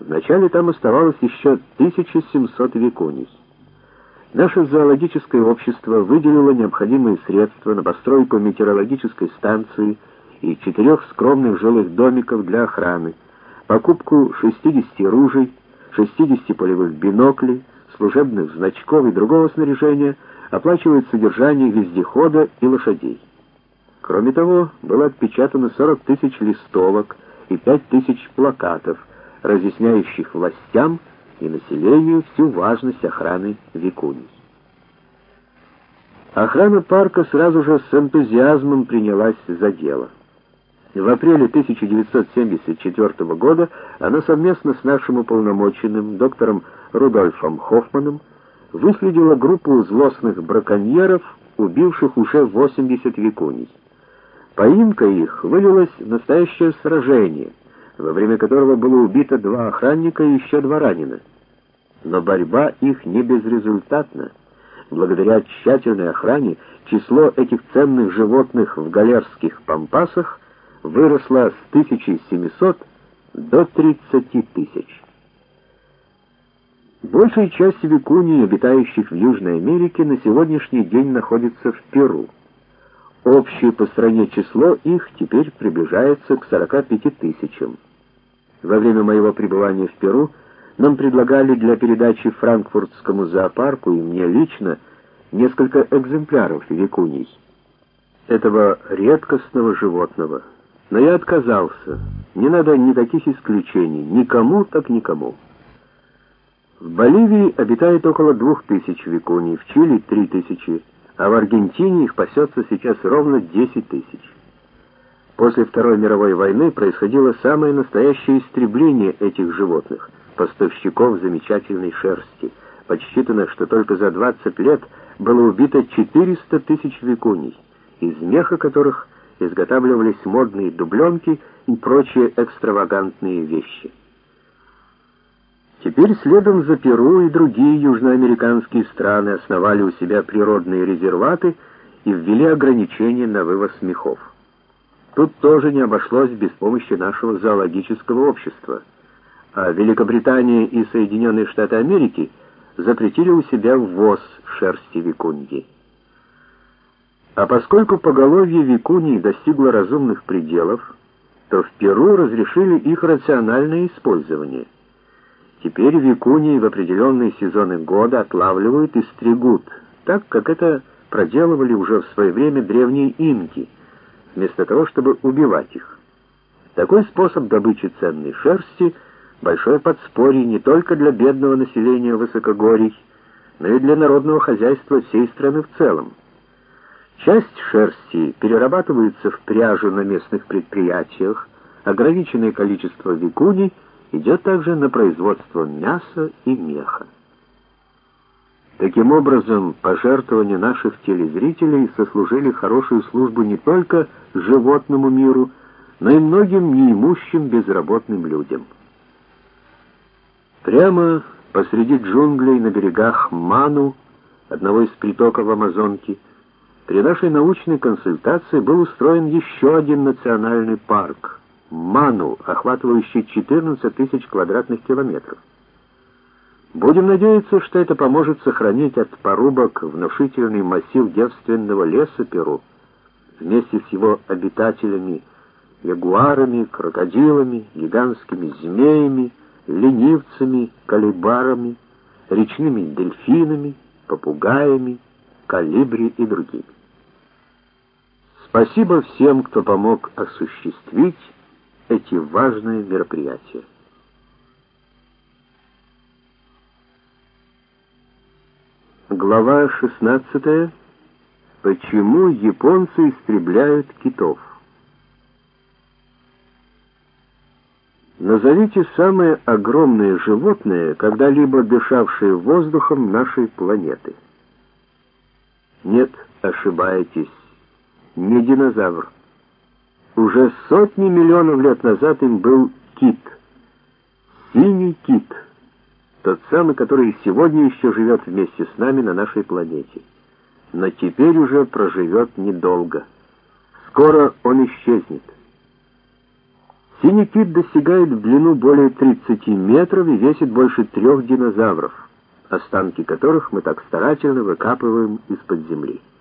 Вначале там оставалось еще 1700 викуний. Наше зоологическое общество выделило необходимые средства на постройку метеорологической станции и 4 скромных жилых домиков для охраны, покупку 60 ружей, 60 полевых биноклей, служебных значков и другого снаряжения, оплачивает содержание вездехода и лошадей. Кроме того, было отпечатано 40 тысяч листовок и 5 тысяч плакатов, разъясняющих властям и населению всю важность охраны викуний. Охрана парка сразу же с энтузиазмом принялась за дело. В апреле 1974 года она совместно с нашим уполномоченным доктором Рудольфом Хоффманом выследила группу злостных браконьеров, убивших уже 80 викуний. Поимка их вылилась в настоящее сражение, во время которого было убито 2 охранника и еще 2 ранено. Но борьба их не безрезультатна. Благодаря тщательной охране число этих ценных животных в галерских пампасах выросло с 1700 до 30 тысяч. Большая часть викуний, обитающих в Южной Америке, на сегодняшний день находится в Перу. Общее по стране число их теперь приближается к 45 тысячам. Во время моего пребывания в Перу нам предлагали для передачи Франкфуртскому зоопарку и мне лично несколько экземпляров викуний, этого редкостного животного. Но я отказался. Не надо никаких исключений, никому так никому. В Боливии обитает около 2000 викуний, в Чили 3000, а в Аргентине их пасется сейчас ровно 10 тысяч. После Второй мировой войны происходило самое настоящее истребление этих животных, поставщиков замечательной шерсти. Подсчитано, что только за 20 лет было убито 400 тысяч викуний, из меха которых изготавливались модные дубленки и прочие экстравагантные вещи. Теперь следом за Перу и другие южноамериканские страны основали у себя природные резерваты и ввели ограничения на вывоз мехов. Тут тоже не обошлось без помощи нашего зоологического общества, а Великобритания и Соединенные Штаты Америки запретили у себя ввоз шерсти викуньи. А поскольку поголовье викуний достигло разумных пределов, то в Перу разрешили их рациональное использование. Теперь викуньи в определенные сезоны года отлавливают и стригут, так как это проделывали уже в свое время древние инки, вместо того, чтобы убивать их. Такой способ добычи ценной шерсти — большое подспорье не только для бедного населения высокогорий, но и для народного хозяйства всей страны в целом. Часть шерсти перерабатывается в пряжу на местных предприятиях, ограниченное количество викуний идет также на производство мяса и меха. Таким образом, пожертвования наших телезрителей сослужили хорошую службу не только животному миру, но и многим неимущим безработным людям. Прямо посреди джунглей на берегах Ману, одного из притоков Амазонки, при нашей научной консультации был устроен еще один национальный парк — Ману, охватывающий 14 тысяч квадратных километров. Будем надеяться, что это поможет сохранить от порубок внушительный массив девственного леса Перу, вместе с его обитателями, ягуарами, крокодилами, гигантскими змеями, ленивцами, колибарами, речными дельфинами, попугаями, колибри и другими. Спасибо всем, кто помог осуществить эти важные мероприятия. Глава 16. Почему японцы истребляют китов? Назовите самое огромное животное, когда-либо дышавшее воздухом нашей планеты. Нет, ошибаетесь, не динозавр. Уже сотни миллионов лет назад им был кит. Синий кит. Тот самый, который сегодня еще живет вместе с нами на нашей планете. Но теперь уже проживет недолго. Скоро он исчезнет. Синий кит достигает в длину более 30 метров и весит больше 3 динозавров, останки которых мы так старательно выкапываем из-под земли.